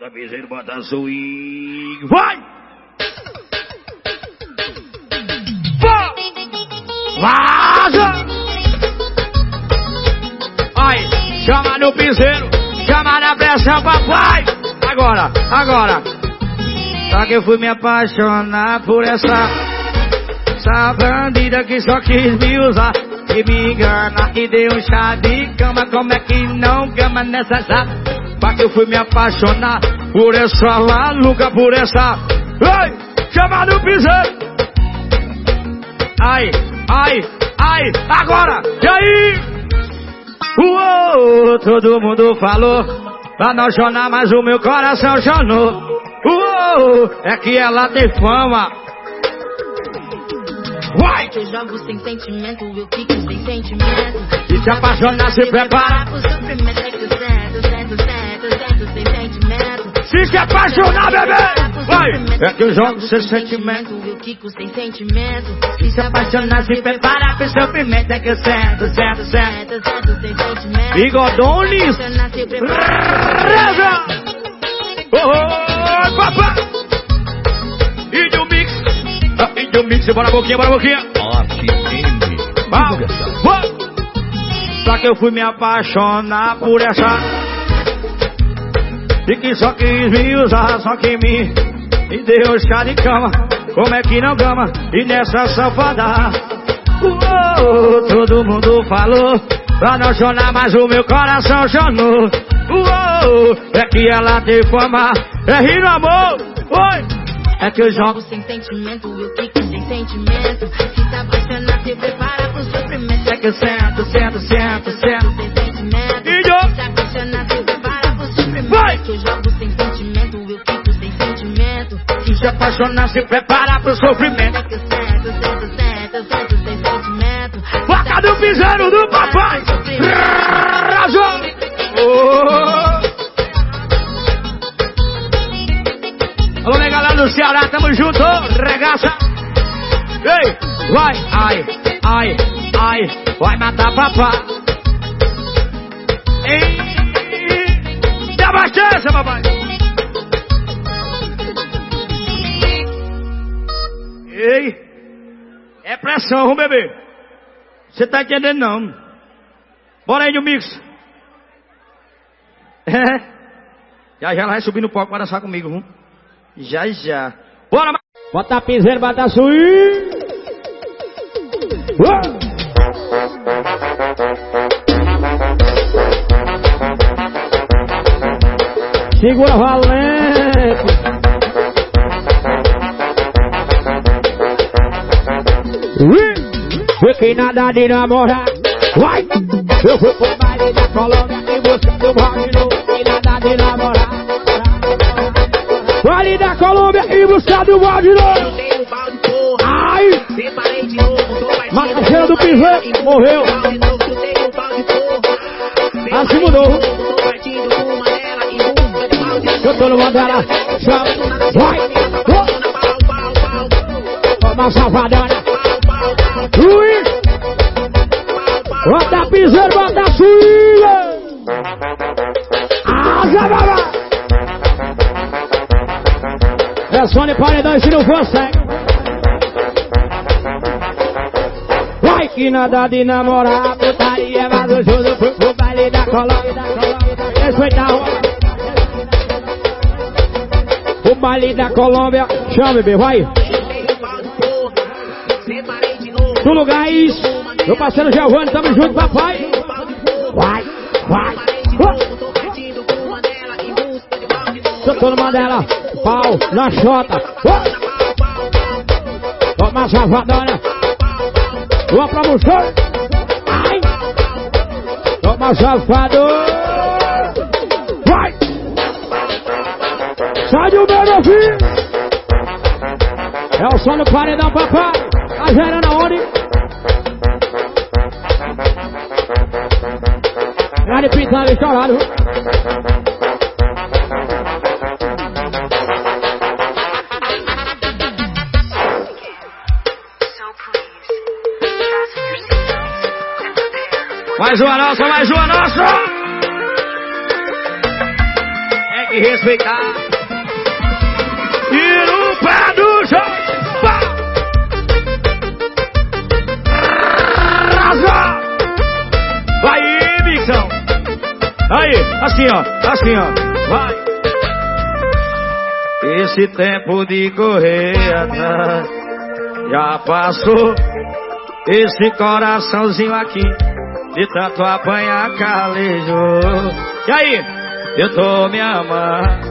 Bota piseiro, bota swing. Vai! Vaza! Ai, chama no piseiro, chama na pressão, papai. Agora. Só que eu fui me apaixonar por essa bandida que só quis me usar e me engana e deu um chá de cama. Como é que não gama nessa chá? Só que eu fui me apaixonar por essa maluca, por essa... Ei, chama no piseiro. Ai, agora, e aí? Uou, todo mundo falou pra não chorar, mas o meu coração chorou. Uou, é que ela tem fama. Vai! Eu jogo sem sentimento, eu fico sem sentimento. E se apaixonar, se prepara. Pro sofrimento é que eu sento sem sentimento. Se apaixonar, bebê! Vai! É que eu jogo sem sentimento, eu fico sem sentimento. E se apaixonar, se prepara pro sofrimento é que eu sento sem sentimento. Bigodones! Reza! Oh, papai! E do mix, bora boquinha. Só que eu fui me apaixonar por essa e que só quis me usar, só que me deu chá de cama. Como é que não gama? E nessa safada todo mundo falou pra não chorar, mas o meu coração chorou. É que ela tem fama, é rir no amor. Oi! É que eu jogo sem sentimento, eu fico sem sentimento. Se tá apaixonado, se prepara pro sofrimento. É que eu sento sem sentimento. Se tá apaixonado, se prepara pro sofrimento. Vai! É que eu jogo sem sentimento, eu fico sem sentimento. Se apaixonar, se prepara pro sofrimento. É que eu sento sem sentimento. Boca do piseiro do papai. Razão. Alô, né, galera do Ceará, tamo junto, regaça. Ei, vai, ai, vai matar papá. Ei, dá bastante, papai. Ei, é pressão, vamos beber. Você tá entendendo não? Bora aí no mix. Já ela vai subir no palco para dançar comigo, viu? Já. Bora, bota piseiro, bota swing. Segura valente. Fiquei nada de namorar. Vai! Eu fui pro baile da Colômbia e buscando o rock novo. Fiquei nada de namorar. Baile da Colômbia e buscando o rock novo. Ai! Macaxeira do piseiro morreu. Assim mudou. Eu tô no Mandela. Vai! Toma safadona. Ui! Bota piseiro, bota swing! Asa, babá! Pressione paredão se não for cego. Vai que nada de namorar, putaria, mas o jogo foi pro baile da Colômbia. Respeitar o baile da Colômbia. Chama, bebê, vai! Do lugar isso, meu parceiro Giovanni, tamo junto, papai. Vai. Tô no Mandela, pau na chota. Toma safadona. Vamos pra você. Ai. Toma safadona. Vai. Sai do meu filho. É o som do paredão, papai. Tá gerando aonde? Grande pintado estourado. Mais uma nossa. que respeitar. E no pé do chão. Vai, Mixão. Aí, assim ó, vai. Esse tempo de correr atrás já passou. Esse coraçãozinho aqui de tanto apanhar calejou. E aí, eu tô me amando.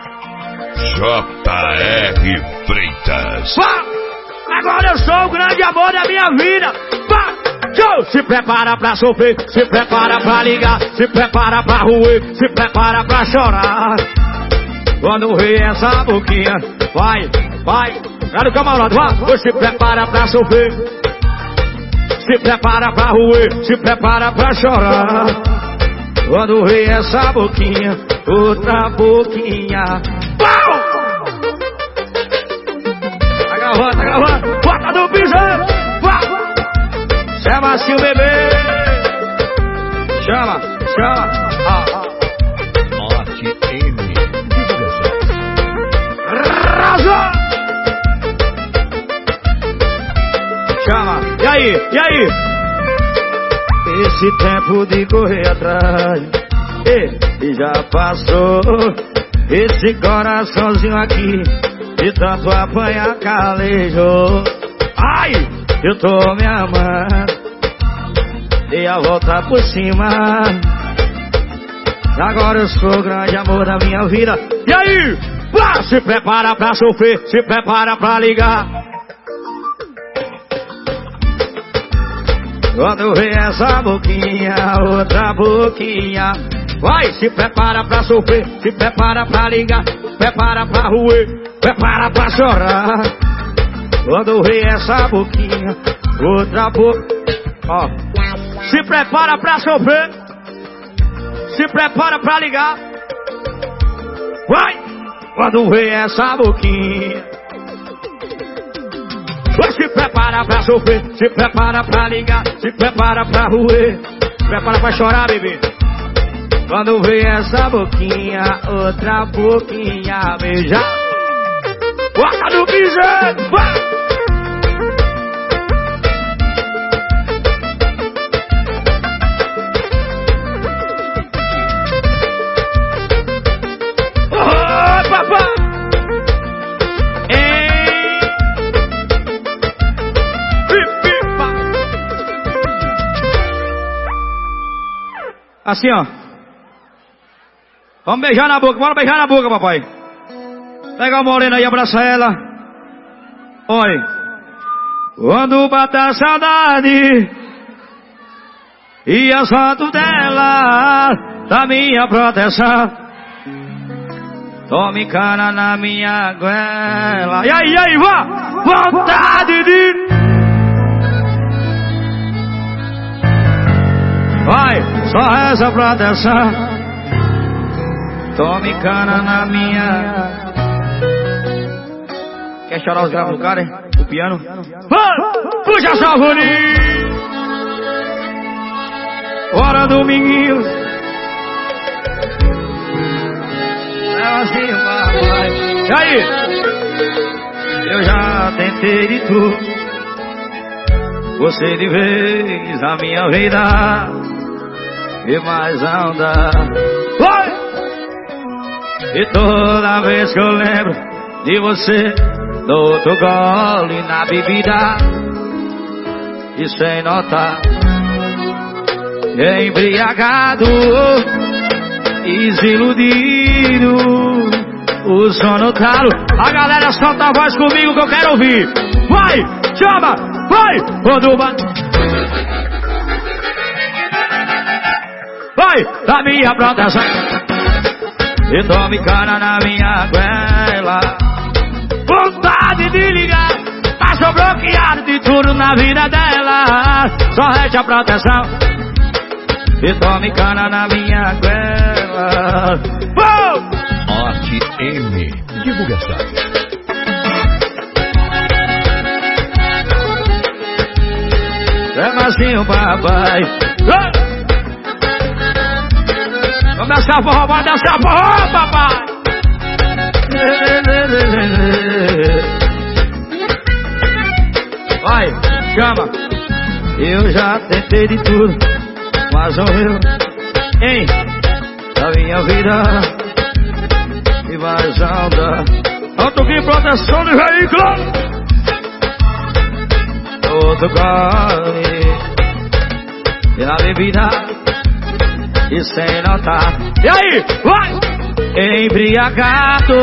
J.R. Freitas. Pá! Agora eu sou o grande amor da minha vida. Pá! Se prepara pra sofrer, se prepara pra ligar, se prepara pra roer, se prepara pra chorar. Quando vê essa boquinha, vai, era o camarada, vai. Se prepara pra sofrer, se prepara pra roer, se prepara pra chorar. Quando vê essa boquinha, outra boquinha. Pau! Tá gravando, bota no piseiro. Chama assim o bebê. Chama. Norte M. Raza. Chama. E aí? Esse tempo de correr atrás e já passou. Esse coraçãozinho aqui de tanto apanhar calejou. Ai, eu tô me amando. Dei a volta por cima. Agora eu sou o grande amor da minha vida. E aí? Se prepara pra sofrer, se prepara pra ligar. Quando vê essa boquinha, outra boquinha. Vai, se prepara pra sofrer, se prepara pra ligar, prepara pra roer, prepara pra chorar. Quando vê essa boquinha, outra boca. Ó, se prepara pra sofrer, se prepara pra ligar. Vai, quando vê essa boquinha. Se prepara pra sofrer, se prepara pra ligar, se prepara pra roer, prepara pra chorar, bebê. Quando vê essa boquinha, outra boquinha beijar. Bota no piseiro, vai! Oi, papai! Assim, ó. Vamos beijar na boca, bora beijar na boca, papai. Pega a morena aí, abraça ela. Oi. Quando bate a saudade e as fotos dela da minha proteção, tome cana na minha goela. E aí, vá! Vontade de... Vai, só essa proteção. Tome cana na minha... Quer chorar os graves do cara, hein? O piano? Puxa só, bonito! Bora, Dominguinhos! Assim, vai. E aí? Eu já tentei de tudo. Você de vez na minha vida e mais andar. E toda vez que eu lembro de você, dou outro gole na bebida e sem notar, embriagado, desiludido, o sono talo. A galera solta a voz comigo que eu quero ouvir. Vai, chama, vai, quando bate. Vai, da minha proteção. E tome cana na minha goela. Vontade de ligar, passou bloqueado de tudo na vida dela. Só resta a proteção. E tome cana na minha goela. Norte M. Divulgação. Chama assim o papai. Vamos dançar forró, vai dançar forró, papai. Vai, chama. Eu já tentei de tudo, mas não eu, hein, da minha vida. E mais anda. Alto que proteção de veículo. Todo gole. E a bebida. E sem notar. E aí, vai! Embriagado,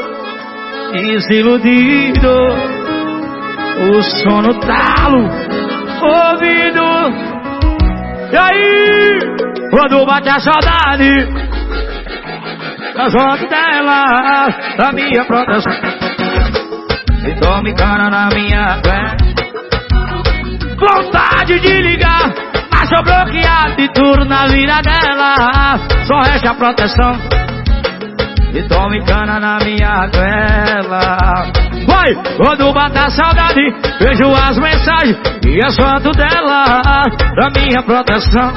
desiludido, o sono talo, ouvido. E aí, quando bate a saudade, das fotos dela, da minha proteção, e tome cana na minha pé. Vontade de ligar, mas sou bloqueado de tudo na vida dela. Só resta a proteção. E tome cana na minha tela. Vai! Quando bate a saudade, vejo as mensagens e as fotos dela, da minha proteção.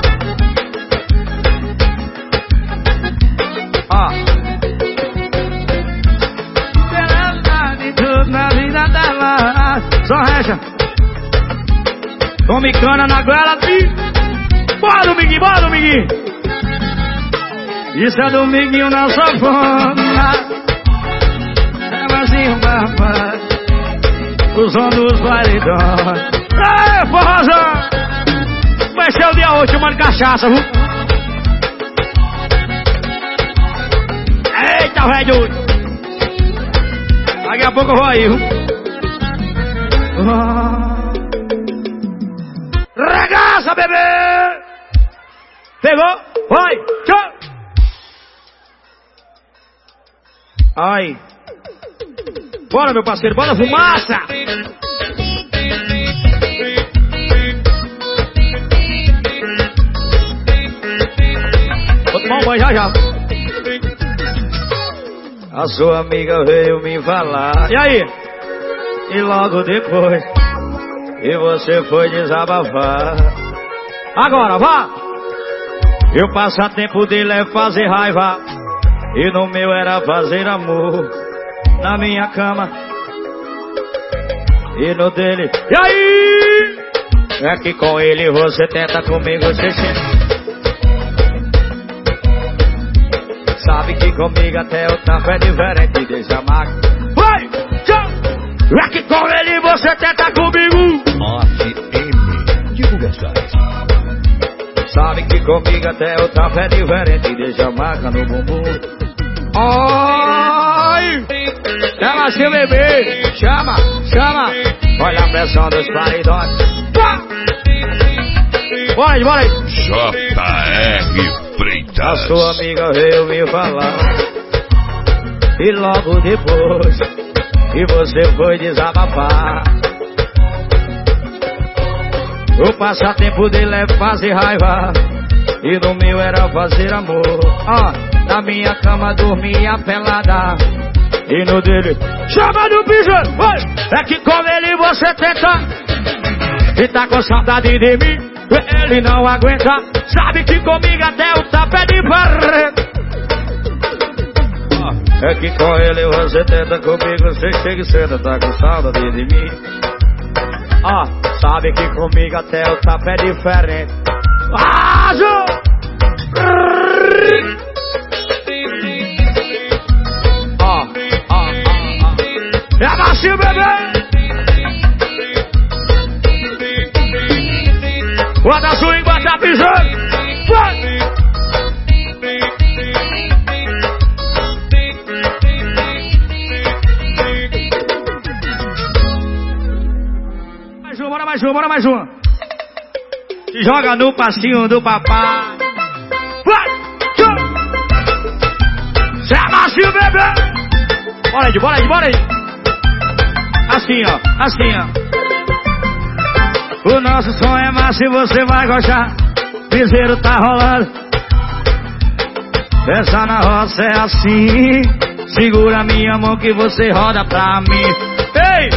Ó, de tudo na vida dela. Só resta. Tome cana na goela. Bora, Dominguinho, bora, Dominguinho. Isso é Dominguinho na sanfona. É vazio, papai, usando os paredões. Ei, forrozão! Vai ser o dia hoje, tomando cachaça, viu? Eita, velho! Daqui a pouco eu vou aí, viu? Regaça, bebê! Pegou? Vai! Tchau! Ai! Bora, meu parceiro, bora fumaça! Vou tomar um banho já. A sua amiga veio me falar. E aí? E logo depois, e você foi desabafar. Agora, vá! E o passatempo dele é fazer raiva, e no meu era fazer amor. Na minha cama e no dele. E aí? É que com ele você tenta, comigo você sente. Sabe que comigo até o tapa é diferente. Deixa a máquina. Vai! Tchau! É que com ele você tenta, comigo. Morte M. Divulgações. Sabe que comigo até o tapa é diferente. Deixa a marca no bumbum. Ai! Chama seu bebê. Chama, chama. Olha a pressão dos paredões. Bora aí, bora aí. J.R. Freitas. A sua amiga veio me falar. E logo depois, e você foi desabafar. O passatempo dele é fazer raiva, e no meu era fazer amor. Na minha cama dormia pelada, e no dele chama do piso. É que com ele você tenta, e tá com saudade de mim. Ele não aguenta, sabe que comigo até o tapa é diferente. É que com ele você tenta, comigo você chega e senta. Tá com saudade de mim. Sabe que comigo até o tapa é diferente. É macio, bebê. Bota a swing, bota a pisando. Bora mais uma. Se joga no passinho do papai. Vai! Cê é macio, bebê. Bora aí. Assim, ó. O nosso som é massa e você vai gostar. Piseiro tá rolando. Pensa na roça é assim. Segura minha mão que você roda pra mim. Ei!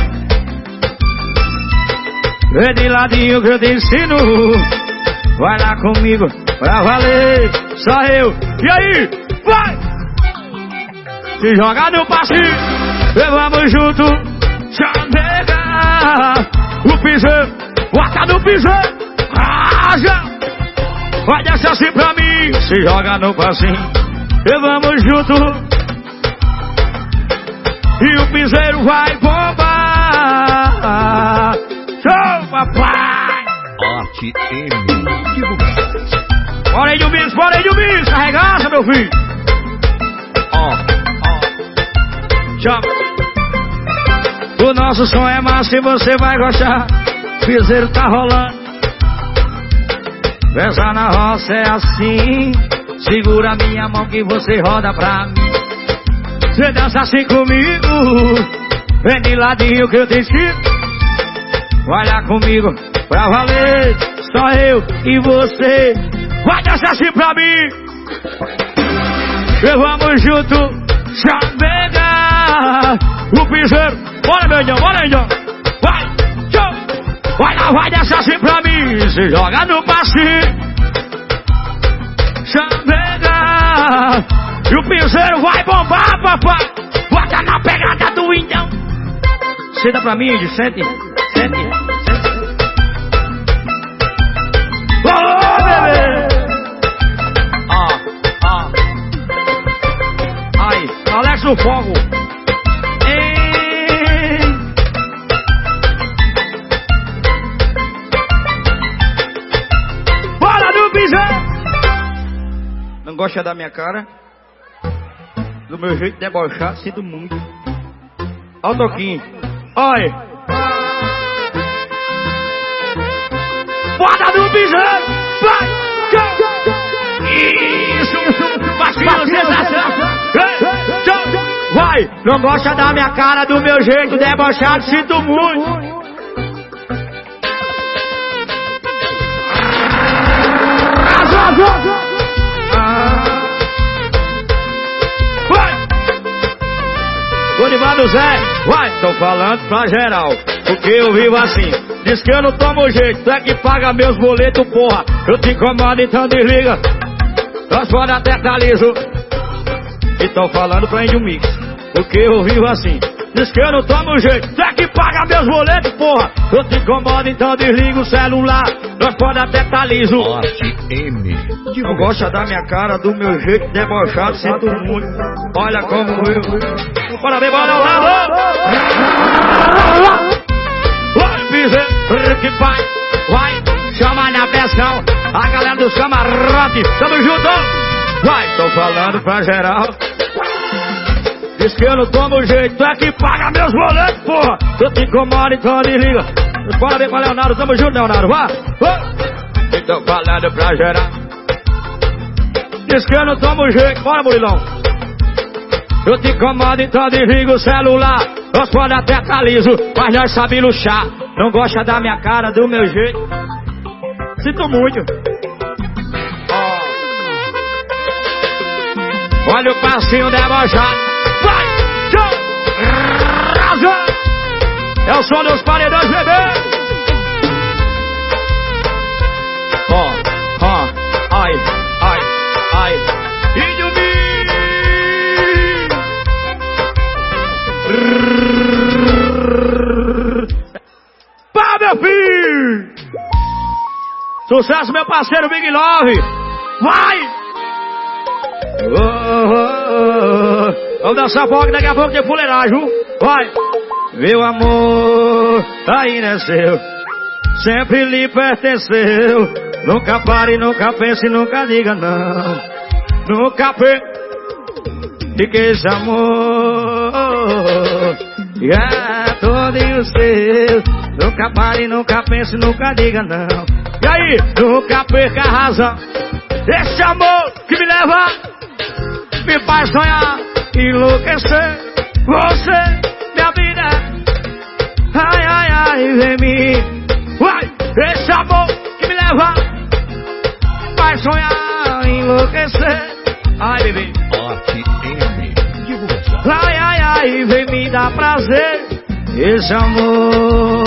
Vem de ladinho que eu te ensino. Vai lá comigo pra valer. Só eu. E aí? Vai! se joga no passinho. E vamos junto, chamega o piseiro, bota no piseiro, raja. Vai descer assim pra mim, se joga no passinho. E vamos junto, e o piseiro vai bombar. Show, papai! Arte M. Divulgações. Bora aí, Jumis, arregaça, meu filho. Ó. Chama. O nosso som é massa e você vai gostar. Piseiro tá rolando. Dançar na roça é assim. Segura minha mão que você roda pra mim. Você dança assim comigo. Vem de ladinho que eu te ensino. Vai lá comigo pra valer. Só eu e você. Vai dançar assim pra mim. E vamos junto, chamega o piseiro. Bora, meu irmão, bora, irmão. Vai, tchau. Vai lá, vai dançar assim pra mim. Se joga no passinho. Chamega. E o piseiro vai bombar, papai. Bota na pegada do indão. Senta pra mim, de sente. Ô, bebê. Ai, Alex no fogo. Bora no piseiro. Não gosta da minha cara? Do meu jeito de debochar, sinto muito. Olha o toquinho. Oi. Bora no piseiro. Vai. Isso. Baixinho, sensação. Vai. Não gosta da minha cara, do meu jeito de debochar, sinto muito. Gorivaldo Zé, vai, tô falando pra geral, porque eu vivo assim. Diz que eu não tomo jeito, tu é que paga meus boletos, porra. Eu te incomodo, então desliga. Transforma até tá liso. E tô falando pra Índio Mix, porque eu vivo assim. Diz que eu não tomo jeito, tu é que paga meus boletos, porra. Eu te incomodo, então desliga o celular. Transforma até tá liso. Arte M. Não gosta da minha cara, do meu jeito debochado, sinto muito. Olha como eu. Bora ver, bora lá, vai, piseiro, que vai, chama na pressão. A galera dos camarotes, tamo junto. Vai, tô falando pra geral. Diz que eu não tomo jeito, tu é que paga meus boletos, porra. Eu te incomodo, então desliga. Bora ver com o Leonardo, tamo junto, Leonardo, vai. Tô falando pra geral. Diz que eu não tomo jeito, bora, Murilão. Eu te incomodo, então desliga o celular. Nós podemos até tá liso, mas nós sabemos luxar. Não gosta da minha cara, do meu jeito. Sinto muito. Olha o passinho debochado. Vai, tchau, raza. É o som dos paredões, bebê. Ai. Índio Pá, meu filho! Sucesso, meu parceiro Big Love! Vai! Vamos dançar fogo, daqui a pouco tem fuleiragem, viu? Vai! Meu amor, ainda é seu, sempre lhe pertenceu. Nunca pare, nunca pense, nunca diga não. Nunca que esse amor é todo seu. Nunca pare, nunca pense, nunca diga não. E aí, nunca perca a razão. Esse amor que me leva, me faz sonhar, enlouquecer. Você, minha vida, ai, vem me. Vai, esse amor que me leva, me faz sonhar, enlouquecer. Ai, bebê. Arte M. Divulgação. Ai, vem me dar prazer. Esse amor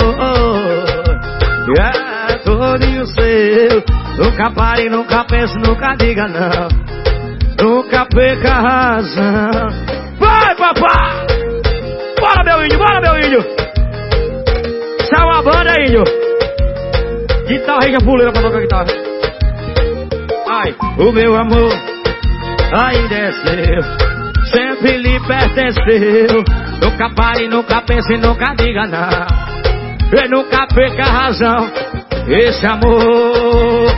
é todo seu. Nunca pare, nunca pense, nunca diga não. Nunca perca a razão. Vai! papai! Bora, meu índio, bora, meu índio! Saiu a banda, índio! Guitarra aí, fuleira pra tocar guitarra. Ai, o meu amor ainda é seu, sempre lhe pertenceu. Nunca pare, nunca pense, nunca diga não. E nunca perca a razão. Esse amor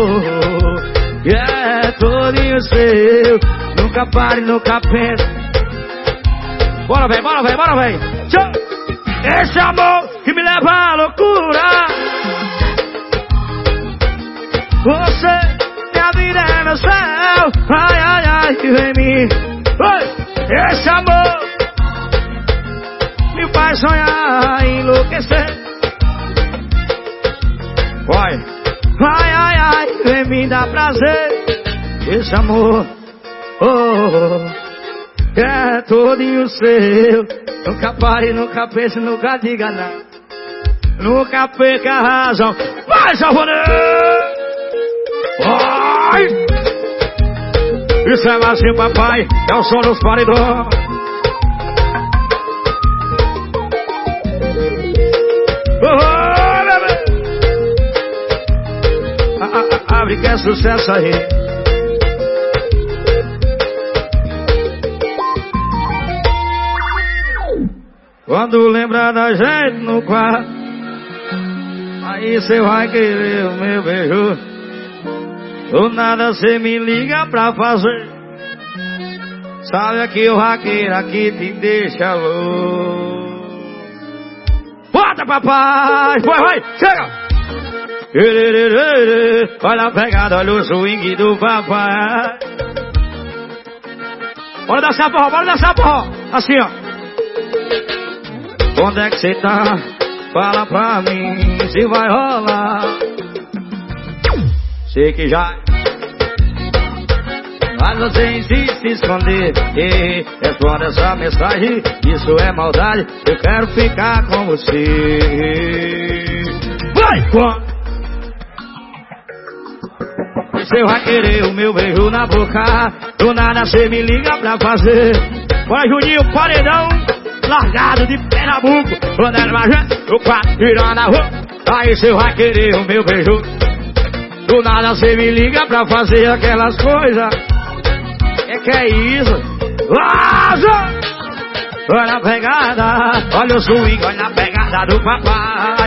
é todo seu. Nunca pare, nunca pense. Bora, vem, bora, vem, bora, vem. Esse amor que me leva à loucura. Você, minha vida é meu céu. Ai, ai, ai, vem em mim. Esse amor me faz sonhar, enlouquecer. Vai, ai, ai, ai, vem me dar prazer. Esse amor, é todinho seu. Nunca pare, nunca pense, nunca diga não. Nunca perca a razão. Vai, Salvaneiro! Vai! Isso é assim, papai. É o som dos paredões. Abre que é sucesso aí. Quando lembrar da gente no quarto, aí cê vai querer o meu beijo. Do nada cê me liga pra fazer. Sabe que o raqueiro aqui te deixa louco. Bota, papai! Vai, chega! Olha a pegada, olha o swing do papai. Bora dançar porró, bora dançar porró. Assim, ó. Onde é que cê tá? Fala pra mim se vai rolar. Sei que já, mas você insiste em se esconder. Responda essa mensagem, isso é maldade. Eu quero ficar com você. Vai, quando você vai querer o meu beijo na boca, do nada cê me liga pra fazer. Bora, Juninho, paredão largado de Pernambuco. Quando era mais no quarto, tirando a roupa. Aí cê vai querer o meu beijo. Do nada cê me liga pra fazer aquelas coisas. Que é isso? Vaza! Olha a pegada, olha o swing, olha a pegada do papai.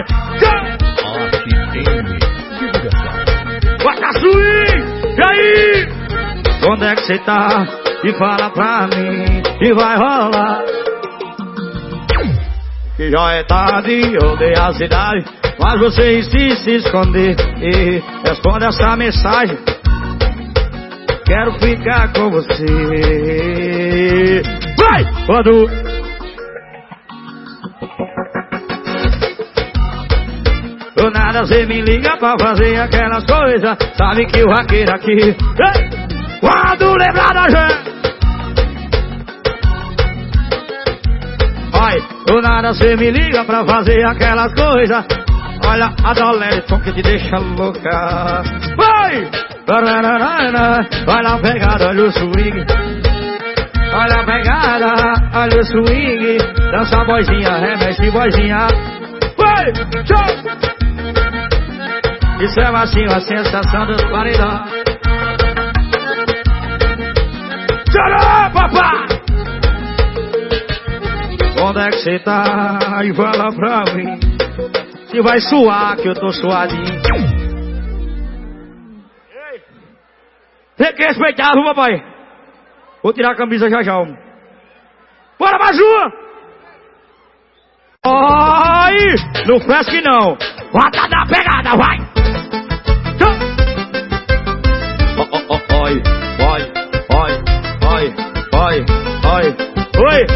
Bota swing! E aí? Onde é que cê tá? E fala pra mim que vai rolar. Que já é tarde, eu dei a cidade, mas você insiste em se esconder. E responde essa mensagem, quero ficar com você. Vai! Quando do nada cê me liga pra fazer aquelas coisas. Sabe que o raqueiro aqui, ei, quando lembrar da gente. Ai, do nada cê me liga pra fazer aquelas coisas. Olha a Doleton que te deixa louca. Vai! Olha a pegada, olha o swing. Olha a pegada, olha o swing. Dança boizinha, remexe boizinha. Vai! Tchau! Isso é assim, a sensação dos paredões. Tchau, papai! Onde é que cê tá? E fala pra mim se vai suar, que eu tô suadinho. Tem que respeitar, viu, papai? Vou tirar a camisa já já, homem. Bora, Maju! Ai! Não fresque não. Bota da pegada, vai! Oi, oi, oi, oi, oi, oi, oi.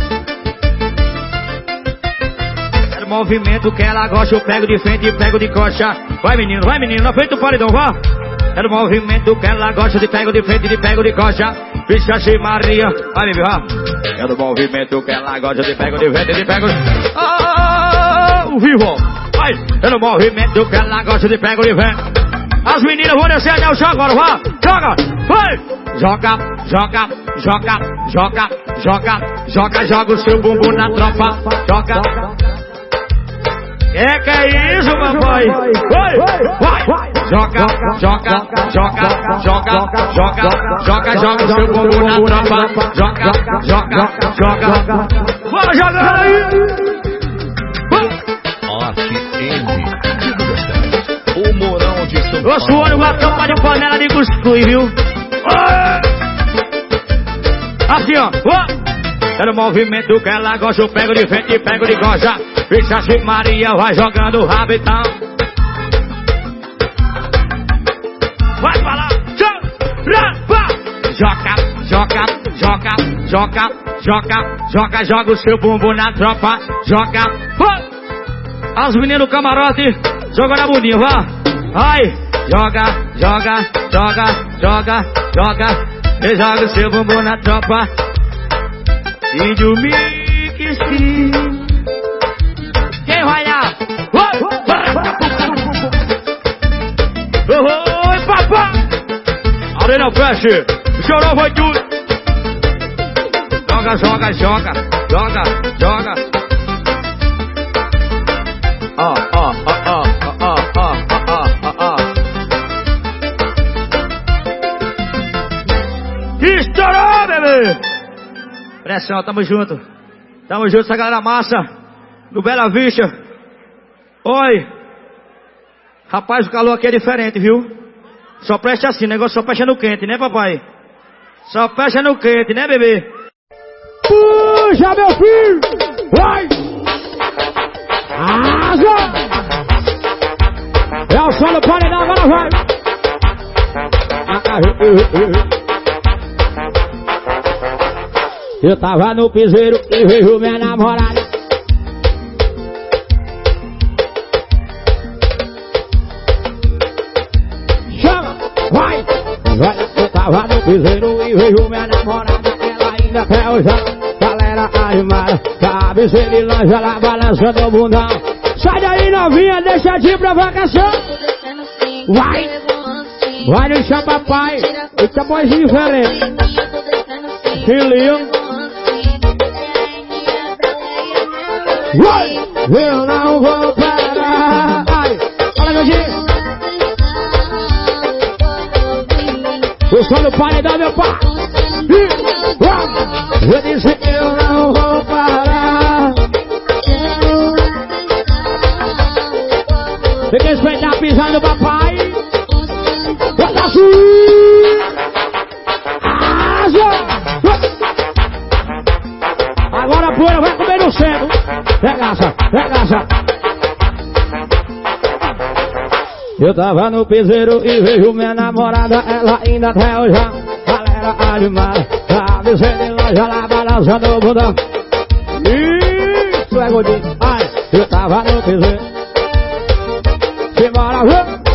Era o movimento que ela gosta, eu pego de frente e pego de coxa. Vai, menino, na frente do paredão, vá. Era o movimento que ela gosta, de pego de frente e pego de coxa. Vixe, Maria, vai, bebê, vá. Era o movimento que ela gosta, de pego de frente e pego de... o vivo, vai. Era o movimento que ela gosta, de pego de frente. As meninas vão descer até o chão agora, vá. Joga, vai. Joga, joga, joga, joga, joga, joga, joga o seu bumbum na tropa, joga. Que é isso, papai? Vai! Joga, joga, joga, joga, joga, joga, joga o seu bumbum na tropa, joga, joga, joga. Vai jogando aí! Arte M. O Morão de São Paulo. Eu suoro uma tampa de panela de cuscuz, viu? Assim, ó. Era o movimento que ela gosta. Eu pego de frente e pego de goja. Ficha assim, Maria vai jogando o rabetão. Vai pra lá. Joga, joga, joga, joga, joga, joga, joga o seu bumbum na tropa. Joga. As meninas do camarote, joga na bundinha, vá. Ai, joga, joga, joga, joga, joga. E joga o seu bumbum na tropa. Índio Mix. Quem vai lá? Oi, papá. Arena Flash, chorou, foi tudo. Joga, joga, joga, joga, joga. Estourou, bebê! Pressão, tamo junto. Tamo junto, essa galera massa. Do Bela Vista. Oi. Rapaz, o calor aqui é diferente, viu? Só presta assim, negócio só presta no quente, né, papai? Só presta no quente, né, bebê? Puxa, meu filho! Vai! Asa! É o som do paredão, agora vai! Eu tava no piseiro e vejo minha namorada. Chama, vai! Eu tava no piseiro e vejo minha namorada. Ela ainda até o chão, galera animada. Cabeceira de lancha, ela balançando o bundão. Sai daí, novinha, deixa de ir pra vacação. Vai! Vai deixar papai, esse é boizinho diferente. Filhinho. Vai! Eu não vou parar. Ai, olha, meu dia. O som do paredão, meu pai. Eu disse que eu não vou parar. Tem que respeitar pisando, papai. Bota assim. Agora a poeira vai comer no centro. Regaça, regaça. Eu tava no piseiro e vejo minha namorada. Ela ainda até o chão, galera animada. Cabeceira de longe, ela balançando o bundão. Isso é gordinho. Ai, eu tava no piseiro. Simbora, vamos.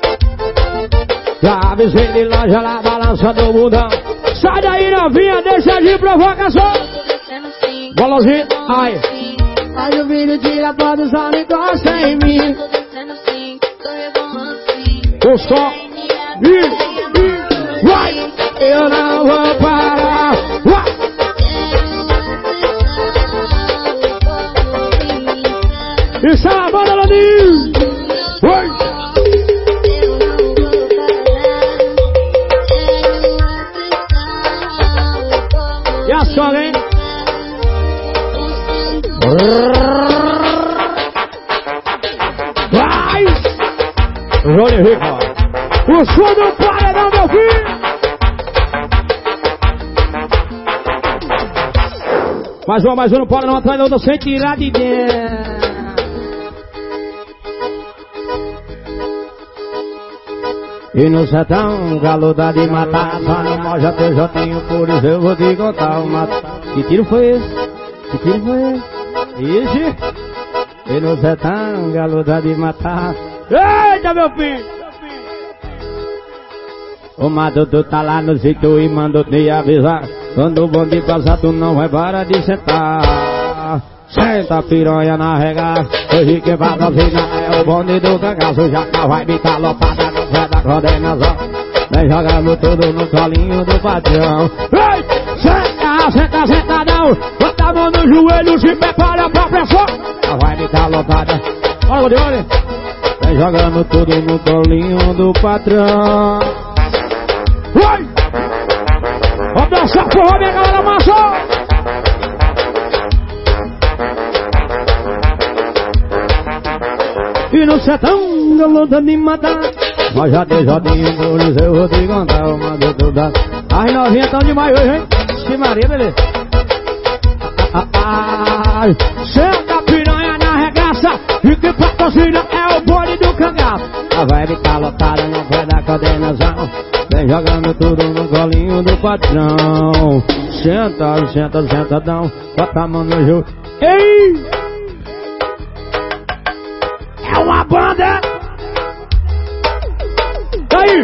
Cabeceira de longe, ela balançando o bundão. Sai daí, novinha, deixa de provocação. Bolozinho, ai. Faz o vídeo, tira foto, só não encosta em mim. O som. Vai. Eu não vou parar. Vai. Isso é uma banda, Laninho. Vai. E a sogra, hein? Vai! Johnny Rico, o som do paredão, meu filho! Mais um, não pode não atrás da outra sem tirar de dentro. E no sertão, galo dá de matar. Só não moja teu jotinho, por isso eu vou te contar uma. Que tiro foi esse? Que tiro foi esse? Ixi! E no sertão, galo dá de matar. Eita, meu filho! O Madudu tá lá no sítio e mandou te avisar. Quando o bonde passar, tu não vai parar de sentar. Senta piranha na regaça. Hoje quem vai vacinar é o bonde do cangaço. Já que a vibe tá lotada no pé da coordenação. vem jogando tudo no colinho do patrão. Ei, senta, senta, sentadão, bota a mão no joelho, se prepara pra pressão. A vibe tá lotada, olha de olho. Vem jogando tudo no colinho do patrão. Vai! Vamos dançar forró, minha galera massa! E no sertão, luta de matar. Nós já tem Jodinho, Boris, eu vou te contar uma de todas. As novinhas tão demais hoje, hein? Que Maria, beleza? Senta piranha na regaça, e que patrocina é o bonde do cangaço. A vibe tá lotada, não vai dar coordenação. Vem jogando tudo no colinho do patrão. Senta, senta, sentadão, bota a mão no jogo. Ei! É uma banda! Aí!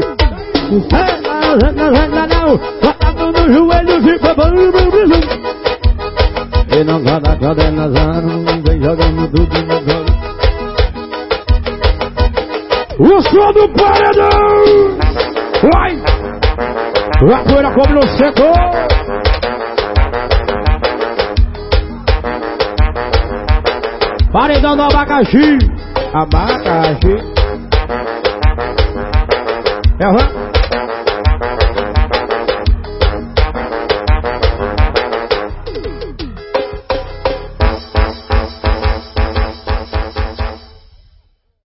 Bota a mão no joelho, fica bom. E não cada coordenação, vem jogando tudo no gol. O som do paredão! Vai! A poeira como no setor! Paredão do abacaxi! Abacaxi! É,